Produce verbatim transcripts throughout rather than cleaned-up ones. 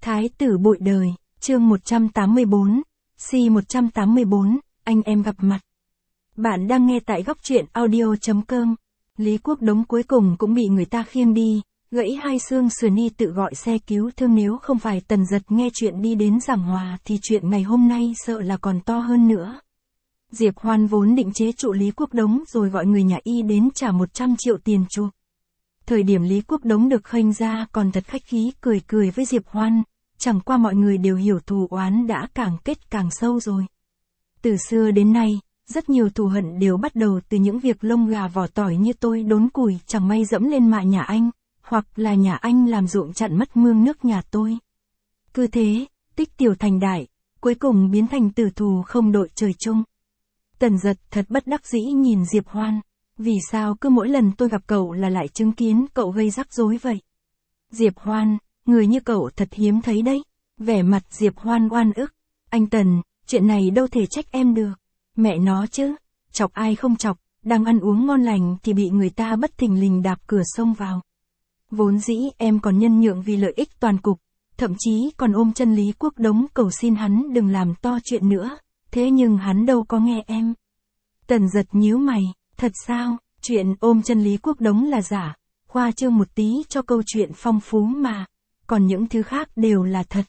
Thái tử bội đời, chương một trăm tám mươi bốn, C một trăm tám mươi bốn, anh em gặp mặt. Bạn đang nghe tại góc truyện audio chấm com. Lý Quốc Đống cuối cùng cũng bị người ta khiêng đi, gãy hai xương sườn y tự gọi xe cứu thương, nếu không phải Tần Dật nghe chuyện đi đến giảng hòa thì chuyện ngày hôm nay sợ là còn to hơn nữa. Diệp Hoan vốn định chế trụ Lý Quốc Đống rồi gọi người nhà y đến trả một trăm triệu tiền chuộc. Thời điểm Lý Quốc Đống được khênh ra còn thật khách khí cười cười với Diệp Hoan, chẳng qua mọi người đều hiểu thù oán đã càng kết càng sâu rồi. Từ xưa đến nay, rất nhiều thù hận đều bắt đầu từ những việc lông gà vỏ tỏi như tôi đốn củi chẳng may dẫm lên mạ nhà anh, hoặc là nhà anh làm ruộng chặn mất mương nước nhà tôi. Cứ thế, tích tiểu thành đại, cuối cùng biến thành tử thù không đội trời chung. Tần Dật thật bất đắc dĩ nhìn Diệp Hoan, vì sao cứ mỗi lần tôi gặp cậu là lại chứng kiến cậu gây rắc rối vậy? Diệp Hoan, người như cậu thật hiếm thấy đấy. Vẻ mặt Diệp Hoan oan ức. Anh Tần, chuyện này đâu thể trách em được. Mẹ nó chứ, chọc ai không chọc, đang ăn uống ngon lành thì bị người ta bất thình lình đạp cửa xông vào. Vốn dĩ em còn nhân nhượng vì lợi ích toàn cục, thậm chí còn ôm chân Lý Quốc Đống cầu xin hắn đừng làm to chuyện nữa, thế nhưng hắn đâu có nghe em. Tần Dật nhíu mày, thật sao, chuyện ôm chân Lý Quốc Đống là giả, khoa trương một tí cho câu chuyện phong phú mà, còn những thứ khác đều là thật.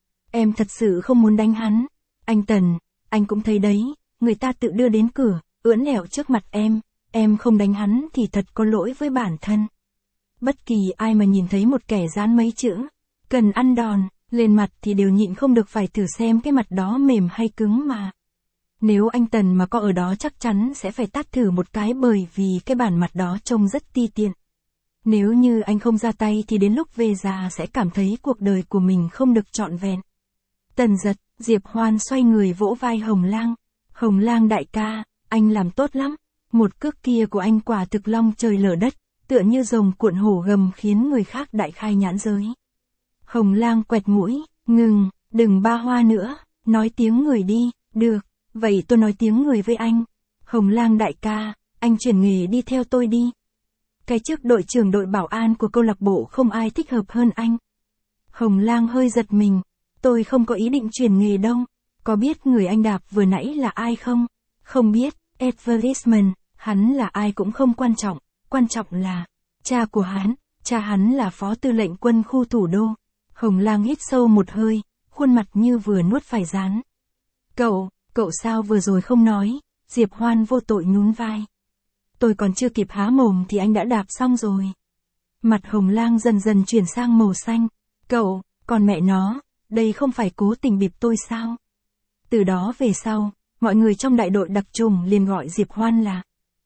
Em thật sự không muốn đánh hắn. Anh Tần, anh cũng thấy đấy, người ta tự đưa đến cửa, ưỡn lẹo trước mặt em, em không đánh hắn thì thật có lỗi với bản thân. Bất kỳ ai mà nhìn thấy một kẻ dán mấy chữ, cần ăn đòn, lên mặt thì đều nhịn không được phải thử xem cái mặt đó mềm hay cứng mà. Nếu anh Tần mà có ở đó chắc chắn sẽ phải tát thử một cái bởi vì cái bản mặt đó trông rất ti tiện. Nếu như anh không ra tay thì đến lúc về già sẽ cảm thấy cuộc đời của mình không được trọn vẹn. Tần Dật, Diệp Hoan xoay người vỗ vai Hồng Lang. Hồng Lang đại ca, anh làm tốt lắm. Một cước kia của anh quả thực long trời lở đất, tựa như rồng cuộn hổ gầm khiến người khác đại khai nhãn giới. Hồng Lang quẹt mũi, ngừng, đừng ba hoa nữa, nói tiếng người đi, được, vậy tôi nói tiếng người với anh. Hồng Lang đại ca, anh chuyển nghề đi theo tôi đi. Cái chức đội trưởng đội bảo an của câu lạc bộ không ai thích hợp hơn anh. Hồng Lang hơi giật mình, tôi không có ý định chuyển nghề đâu. Có biết người anh đạp vừa nãy là ai không? Không biết, advertisement, hắn là ai cũng không quan trọng, quan trọng là cha của hắn, cha hắn là phó tư lệnh quân khu thủ đô. Hồng Lang hít sâu một hơi, khuôn mặt như vừa nuốt phải rán. Cậu, cậu sao vừa rồi không nói? Diệp Hoan vô tội nhún vai. Tôi còn chưa kịp há mồm thì anh đã đạp xong rồi. Mặt Hồng Lang dần dần chuyển sang màu xanh. Cậu, còn mẹ nó, đây không phải cố tình bịp tôi sao? Từ đó về sau, mọi người trong đại đội đặc trùng liền gọi Diệp Hoan là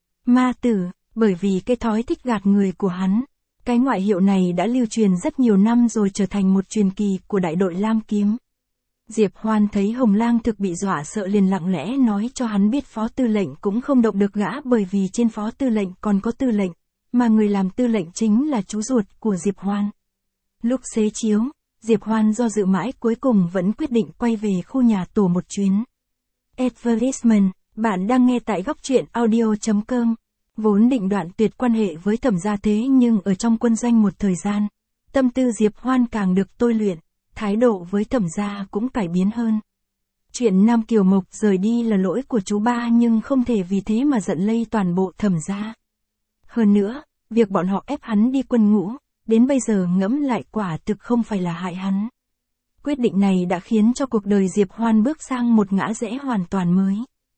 ma tử, bởi vì cái thói thích gạt người của hắn. Cái ngoại hiệu này đã lưu truyền rất nhiều năm rồi trở thành một truyền kỳ của đại đội Lam Kiếm. Diệp Hoan thấy Hồng Lang thực bị dọa sợ liền lặng lẽ nói cho hắn biết phó tư lệnh cũng không động được gã bởi vì trên phó tư lệnh còn có tư lệnh, mà người làm tư lệnh chính là chú ruột của Diệp Hoan. Lúc xế chiếu, Diệp Hoan do dự mãi cuối cùng vẫn quyết định quay về khu nhà tù một chuyến. Advertisement, bạn đang nghe tại góc truyện audio chấm com. Vốn định đoạn tuyệt quan hệ với Thẩm gia thế nhưng ở trong quân doanh một thời gian, tâm tư Diệp Hoan càng được tôi luyện, thái độ với Thẩm gia cũng cải biến hơn. Chuyện Nam Kiều Mộc rời đi là lỗi của chú ba nhưng không thể vì thế mà giận lây toàn bộ Thẩm gia. Hơn nữa, việc bọn họ ép hắn đi quân ngũ, đến bây giờ ngẫm lại quả thực không phải là hại hắn. Quyết định này đã khiến cho cuộc đời Diệp Hoan bước sang một ngã rẽ hoàn toàn mới.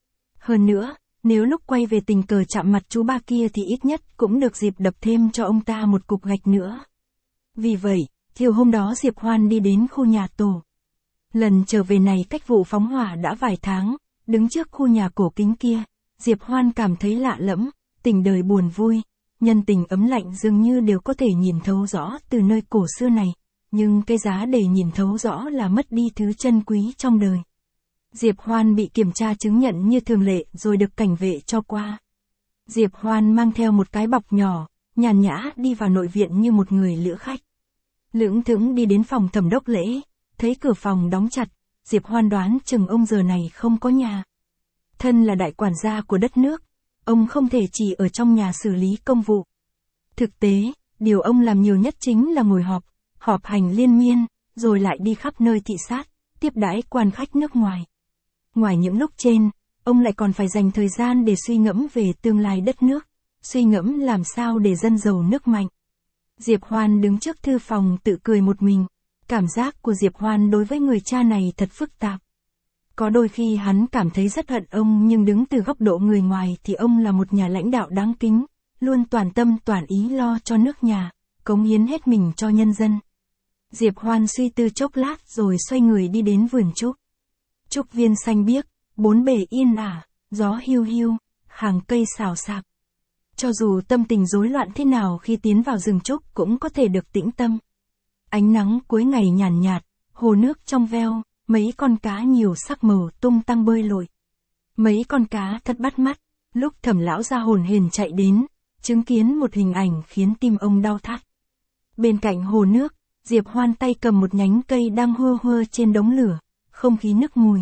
Hơn nữa, nếu lúc quay về tình cờ chạm mặt chú ba kia thì ít nhất cũng được dịp đập thêm cho ông ta một cục gạch nữa. Vì vậy, chiều hôm đó Diệp Hoan đi đến khu nhà tù. Lần trở về này cách vụ phóng hỏa đã vài tháng, đứng trước khu nhà cổ kính kia, Diệp Hoan cảm thấy lạ lẫm, tình đời buồn vui, nhân tình ấm lạnh dường như đều có thể nhìn thấu rõ từ nơi cổ xưa này, nhưng cái giá để nhìn thấu rõ là mất đi thứ chân quý trong đời. Diệp Hoan bị kiểm tra chứng nhận như thường lệ rồi được cảnh vệ cho qua. Diệp Hoan mang theo một cái bọc nhỏ, nhàn nhã đi vào nội viện như một người lữ khách. Lững thững đi đến phòng thẩm đốc lễ, thấy cửa phòng đóng chặt, Diệp Hoan đoán chừng ông giờ này không có nhà. Thân là đại quản gia của đất nước, ông không thể chỉ ở trong nhà xử lý công vụ. Thực tế, điều ông làm nhiều nhất chính là ngồi họp, họp hành liên miên, rồi lại đi khắp nơi thị sát, tiếp đãi quan khách nước ngoài. Ngoài những lúc trên, ông lại còn phải dành thời gian để suy ngẫm về tương lai đất nước, suy ngẫm làm sao để dân giàu nước mạnh. Diệp Hoan đứng trước thư phòng tự cười một mình, cảm giác của Diệp Hoan đối với người cha này thật phức tạp. Có đôi khi hắn cảm thấy rất hận ông, nhưng đứng từ góc độ người ngoài thì ông là một nhà lãnh đạo đáng kính, luôn toàn tâm toàn ý lo cho nước nhà, cống hiến hết mình cho nhân dân. Diệp Hoan suy tư chốc lát rồi xoay người đi đến vườn trúc. Trúc viên xanh biếc, bốn bề yên ả, gió hiu hiu, hàng cây xào xạc. Cho dù tâm tình rối loạn thế nào khi tiến vào rừng trúc cũng có thể được tĩnh tâm. Ánh nắng cuối ngày nhàn nhạt, hồ nước trong veo, mấy con cá nhiều sắc màu tung tăng bơi lội. Mấy con cá thật bắt mắt, lúc Thẩm lão gia hồn hển chạy đến, chứng kiến một hình ảnh khiến tim ông đau thắt. Bên cạnh hồ nước, Diệp Hoan tay cầm một nhánh cây đang hua hua trên đống lửa, không khí nức mùi.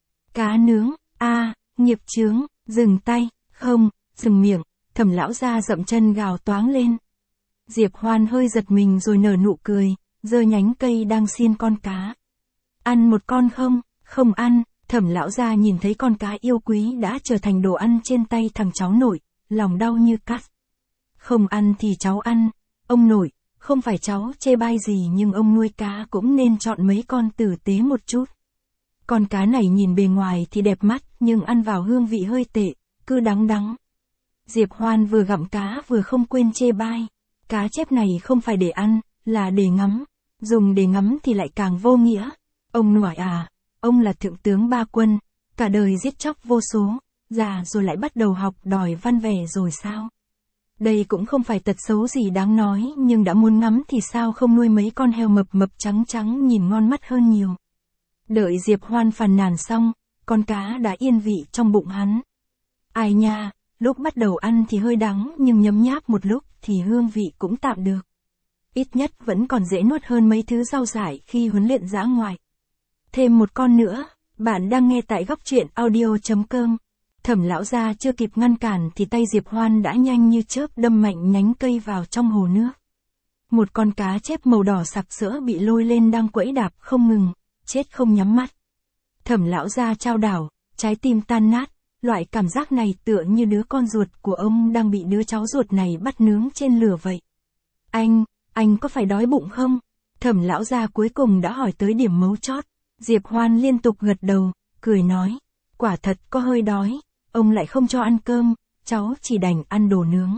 Cá nướng, a, à, nghiệp chướng, dừng tay, không, dừng miệng, Thẩm lão gia dậm chân gào toáng lên. Diệp Hoan hơi giật mình rồi nở nụ cười, giơ nhánh cây đang xiên con cá. Ăn một con không? Không ăn. Thẩm lão gia nhìn thấy con cá yêu quý đã trở thành đồ ăn trên tay thằng cháu nội, lòng đau như cắt. Không ăn thì cháu ăn, ông nội, không phải cháu chê bai gì nhưng ông nuôi cá cũng nên chọn mấy con tử tế một chút. Con cá này nhìn bề ngoài thì đẹp mắt nhưng ăn vào hương vị hơi tệ, cứ đắng đắng. Diệp Hoan vừa gặm cá vừa không quên chê bai, cá chép này không phải để ăn, là để ngắm, dùng để ngắm thì lại càng vô nghĩa. Ông nội à, ông là thượng tướng ba quân, cả đời giết chóc vô số, già rồi lại bắt đầu học đòi văn vẻ rồi sao? Đây cũng không phải tật xấu gì đáng nói, nhưng đã muốn ngắm thì sao không nuôi mấy con heo mập mập trắng trắng nhìn ngon mắt hơn nhiều. Đợi Diệp Hoan phàn nàn xong, con cá đã yên vị trong bụng hắn. Ai nha, lúc bắt đầu ăn thì hơi đắng nhưng nhấm nháp một lúc thì hương vị cũng tạm được. Ít nhất vẫn còn dễ nuốt hơn mấy thứ rau dại khi huấn luyện dã ngoại. Thêm một con nữa, bạn đang nghe tại góc truyện audio chấm com. Thẩm lão gia chưa kịp ngăn cản thì tay Diệp Hoan đã nhanh như chớp đâm mạnh nhánh cây vào trong hồ nước. Một con cá chép màu đỏ sặc sỡ bị lôi lên đang quẫy đạp không ngừng, chết không nhắm mắt. Thẩm lão gia chao đảo, trái tim tan nát, loại cảm giác này tựa như đứa con ruột của ông đang bị đứa cháu ruột này bắt nướng trên lửa vậy. Anh, anh có phải đói bụng không? Thẩm lão gia cuối cùng đã hỏi tới điểm mấu chốt. Diệp Hoan liên tục gật đầu, cười nói, quả thật có hơi đói, ông lại không cho ăn cơm, cháu chỉ đành ăn đồ nướng.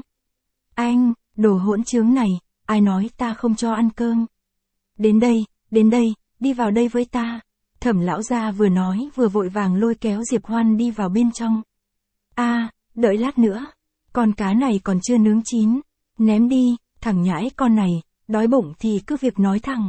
Anh, đồ hỗn trướng này, ai nói ta không cho ăn cơm? Đến đây, đến đây, đi vào đây với ta. Thẩm lão gia vừa nói vừa vội vàng lôi kéo Diệp Hoan đi vào bên trong. A, à, đợi lát nữa, con cá này còn chưa nướng chín, ném đi, thằng nhãi con này, đói bụng thì cứ việc nói thẳng.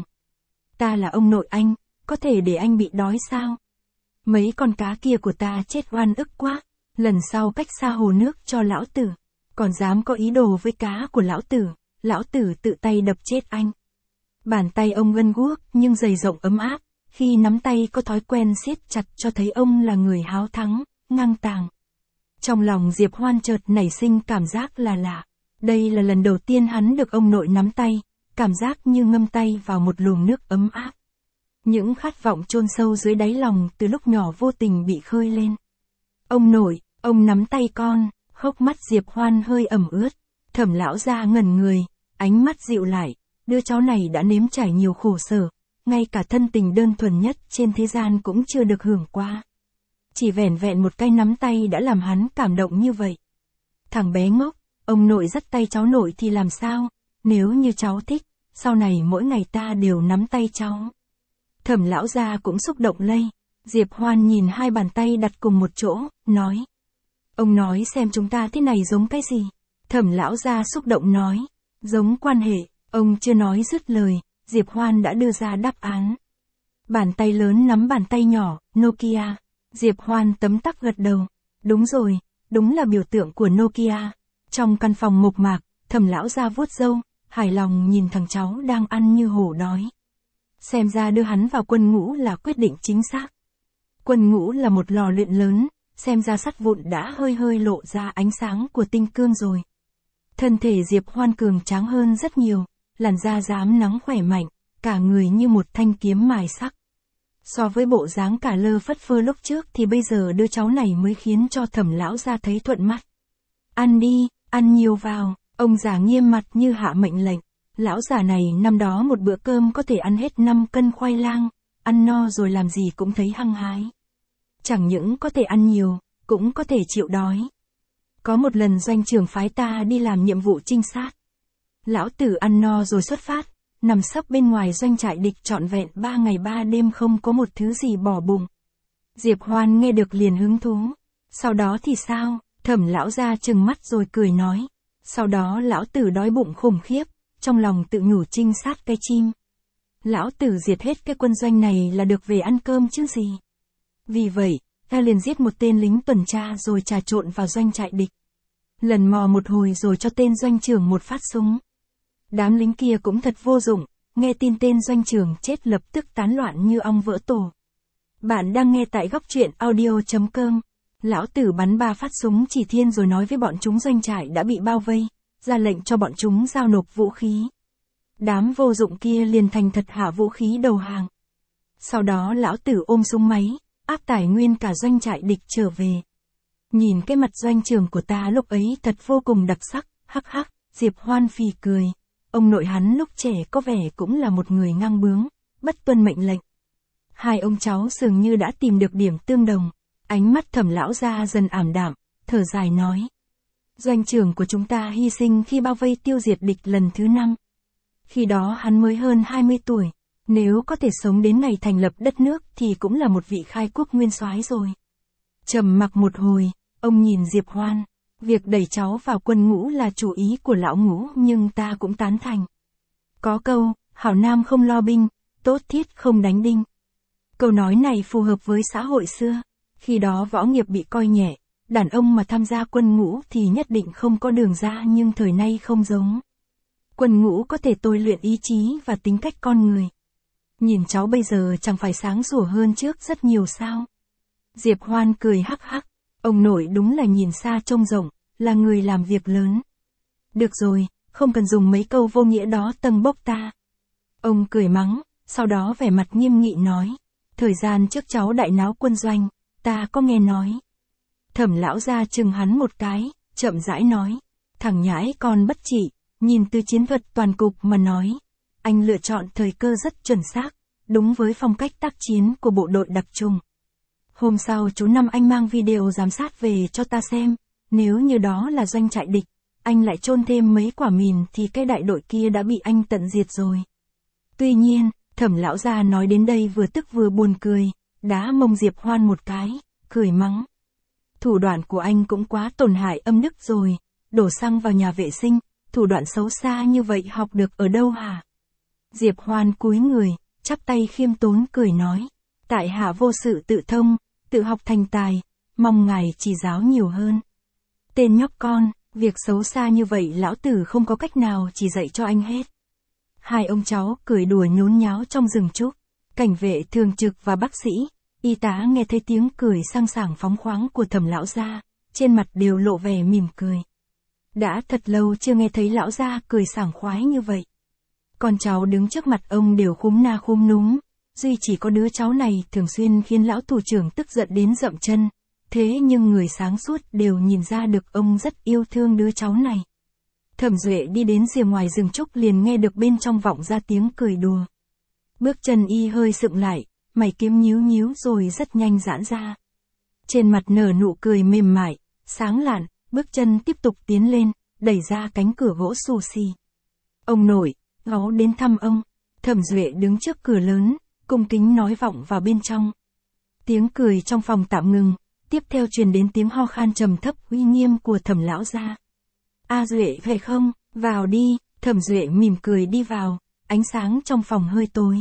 Ta là ông nội anh, có thể để anh bị đói sao? Mấy con cá kia của ta chết oan ức quá, lần sau cách xa hồ nước cho lão tử, còn dám có ý đồ với cá của lão tử, lão tử tự tay đập chết anh. Bàn tay ông gân guốc nhưng dày rộng ấm áp, khi nắm tay có thói quen siết chặt cho thấy ông là người háo thắng, ngang tàng. Trong lòng Diệp Hoan chợt nảy sinh cảm giác là lạ, đây là lần đầu tiên hắn được ông nội nắm tay, cảm giác như ngâm tay vào một luồng nước ấm áp. Những khát vọng chôn sâu dưới đáy lòng từ lúc nhỏ vô tình bị khơi lên. Ông nội, ông nắm tay con, hốc mắt Diệp Hoan hơi ẩm ướt. Thẩm lão gia ngẩn người, ánh mắt dịu lại, đứa cháu này đã nếm trải nhiều khổ sở, ngay cả thân tình đơn thuần nhất trên thế gian cũng chưa được hưởng qua. Chỉ vẻn vẹn một cái nắm tay đã làm hắn cảm động như vậy. Thằng bé ngốc, ông nội dắt tay cháu nội thì làm sao? Nếu như cháu thích, sau này mỗi ngày ta đều nắm tay cháu. Thẩm lão gia cũng xúc động lây. Diệp Hoan nhìn hai bàn tay đặt cùng một chỗ, nói. Ông nói xem chúng ta thế này giống cái gì? Thẩm lão gia xúc động nói. Giống quan hệ, ông chưa nói dứt lời, Diệp Hoan đã đưa ra đáp án. Bàn tay lớn nắm bàn tay nhỏ, Nokia. Diệp Hoan tấm tắc gật đầu. Đúng rồi, đúng là biểu tượng của Nokia. Trong căn phòng mộc mạc, Thẩm lão gia vuốt râu, hài lòng nhìn thằng cháu đang ăn như hổ đói. Xem ra đưa hắn vào quân ngũ là quyết định chính xác. Quân ngũ là một lò luyện lớn, xem ra sắt vụn đã hơi hơi lộ ra ánh sáng của tinh cương rồi. Thân thể Diệp Hoan cường tráng hơn rất nhiều, làn da rám nắng khỏe mạnh, cả người như một thanh kiếm mài sắc. So với bộ dáng cả lơ phất phơ lúc trước thì bây giờ đứa cháu này mới khiến cho Thẩm lão gia thấy thuận mắt. Ăn đi, ăn nhiều vào, ông già nghiêm mặt như hạ mệnh lệnh. Lão già này năm đó một bữa cơm có thể ăn hết năm cân khoai lang, ăn no rồi làm gì cũng thấy hăng hái. Chẳng những có thể ăn nhiều, cũng có thể chịu đói. Có một lần doanh trưởng phái ta đi làm nhiệm vụ trinh sát. Lão tử ăn no rồi xuất phát, nằm sấp bên ngoài doanh trại địch trọn vẹn ba ngày ba đêm không có một thứ gì bỏ bụng. Diệp Hoan nghe được liền hứng thú. Sau đó thì sao? Thẩm lão gia trừng mắt rồi cười nói. Sau đó lão tử đói bụng khủng khiếp, trong lòng tự nhủ trinh sát cái chim. Lão tử diệt hết cái quân doanh này là được về ăn cơm chứ gì. Vì vậy, ta liền giết một tên lính tuần tra rồi trà trộn vào doanh trại địch. Lần mò một hồi rồi cho tên doanh trưởng một phát súng. Đám lính kia cũng thật vô dụng, nghe tin tên doanh trưởng chết lập tức tán loạn như ong vỡ tổ. Bạn đang nghe tại góc truyện audio chấm com. Lão tử bắn ba phát súng chỉ thiên rồi nói với bọn chúng doanh trại đã bị bao vây, ra lệnh cho bọn chúng giao nộp vũ khí. Đám vô dụng kia liền thành thật hạ vũ khí đầu hàng. Sau đó lão tử ôm súng máy, áp tài nguyên cả doanh trại địch trở về. Nhìn cái mặt doanh trưởng của ta lúc ấy thật vô cùng đặc sắc, hắc hắc, Diệp Hoan phì cười. Ông nội hắn lúc trẻ có vẻ cũng là một người ngang bướng, bất tuân mệnh lệnh. Hai ông cháu dường như đã tìm được điểm tương đồng. Ánh mắt Thẩm lão gia dần ảm đạm, thở dài nói. Doanh trưởng của chúng ta hy sinh khi bao vây tiêu diệt địch lần thứ năm. Khi đó hắn mới hơn hai mươi tuổi, nếu có thể sống đến ngày thành lập đất nước thì cũng là một vị khai quốc nguyên soái rồi. Trầm mặc một hồi, ông nhìn Diệp Hoan. Việc đẩy cháu vào quân ngũ là chủ ý của lão ngũ nhưng ta cũng tán thành. Có câu, hảo nam không lo binh, tốt thiết không đánh đinh. Câu nói này phù hợp với xã hội xưa. Khi đó võ nghiệp bị coi nhẹ, đàn ông mà tham gia quân ngũ thì nhất định không có đường ra nhưng thời nay không giống. Quân ngũ có thể tôi luyện ý chí và tính cách con người. Nhìn cháu bây giờ chẳng phải sáng sủa hơn trước rất nhiều sao. Diệp Hoan cười hắc hắc, ông nội đúng là nhìn xa trông rộng, là người làm việc lớn. Được rồi, không cần dùng mấy câu vô nghĩa đó tâng bốc ta. Ông cười mắng, sau đó vẻ mặt nghiêm nghị nói, thời gian trước cháu đại náo quân doanh, ta có nghe nói. Thẩm lão gia chừng hắn một cái, chậm rãi nói, thằng nhãi con bất trị, nhìn từ chiến thuật toàn cục mà nói. Anh lựa chọn thời cơ rất chuẩn xác, đúng với phong cách tác chiến của bộ đội đặc trùng. Hôm sau chú Năm anh mang video giám sát về cho ta xem, nếu như đó là doanh trại địch, anh lại chôn thêm mấy quả mìn thì cái đại đội kia đã bị anh tận diệt rồi. Tuy nhiên, Thẩm lão gia nói đến đây vừa tức vừa buồn cười, đá mông Diệp Hoan một cái, cười mắng. Thủ đoạn của anh cũng quá tổn hại âm đức rồi, đổ xăng vào nhà vệ sinh, thủ đoạn xấu xa như vậy học được ở đâu hả? Diệp Hoan cúi người, chắp tay khiêm tốn cười nói, tại hạ vô sự tự thông, tự học thành tài, mong ngài chỉ giáo nhiều hơn. Tên nhóc con, việc xấu xa như vậy lão tử không có cách nào chỉ dạy cho anh hết. Hai ông cháu cười đùa nhốn nháo trong rừng trúc, cảnh vệ thường trực và bác sĩ, y tá nghe thấy tiếng cười sang sảng phóng khoáng của Thẩm lão gia, trên mặt đều lộ vẻ mỉm cười. Đã thật lâu chưa nghe thấy lão gia cười sảng khoái như vậy. Con cháu đứng trước mặt ông đều khúm na khúm núm, duy chỉ có đứa cháu này thường xuyên khiến lão thủ trưởng tức giận đến dậm chân, thế nhưng người sáng suốt đều nhìn ra được ông rất yêu thương đứa cháu này. Thẩm Duệ đi đến rìa ngoài rừng trúc liền nghe được bên trong vọng ra tiếng cười đùa. Bước chân y hơi sượng lại, mày kiếm nhíu nhíu rồi rất nhanh giãn ra. Trên mặt nở nụ cười mềm mại, sáng lạn, bước chân tiếp tục tiến lên, đẩy ra cánh cửa gỗ xù xì. Ông nội, gáu đến thăm ông. Thẩm Duệ đứng trước cửa lớn, cung kính nói vọng vào bên trong. Tiếng cười trong phòng tạm ngừng, tiếp theo truyền đến tiếng ho khan trầm thấp uy nghiêm của Thẩm lão gia. A Duệ phải không, vào đi. Thẩm Duệ mỉm cười đi vào, ánh sáng trong phòng hơi tối.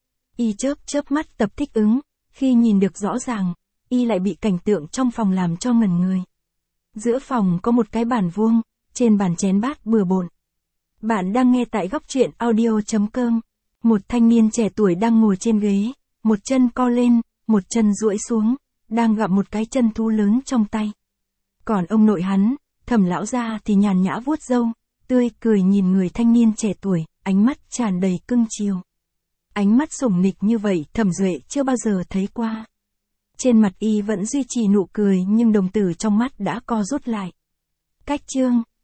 Y chớp chớp mắt tập thích ứng, khi nhìn được rõ ràng, y lại bị cảnh tượng trong phòng làm cho ngẩn người. Giữa phòng có một cái bàn vuông, trên bàn chén bát bừa bộn. Bạn đang nghe tại góc truyện audio chấm com. Một thanh niên trẻ tuổi đang ngồi trên ghế, một chân co lên, một chân duỗi xuống, đang gặm một cái chân thú lớn trong tay. Còn ông nội hắn, Thẩm lão gia thì nhàn nhã vuốt râu, tươi cười nhìn người thanh niên trẻ tuổi, ánh mắt tràn đầy cưng chiều. Ánh mắt sủng nịch như vậy Thẩm Duệ chưa bao giờ thấy qua. Trên mặt y vẫn duy trì nụ cười nhưng đồng tử trong mắt đã co rút lại. Cách chương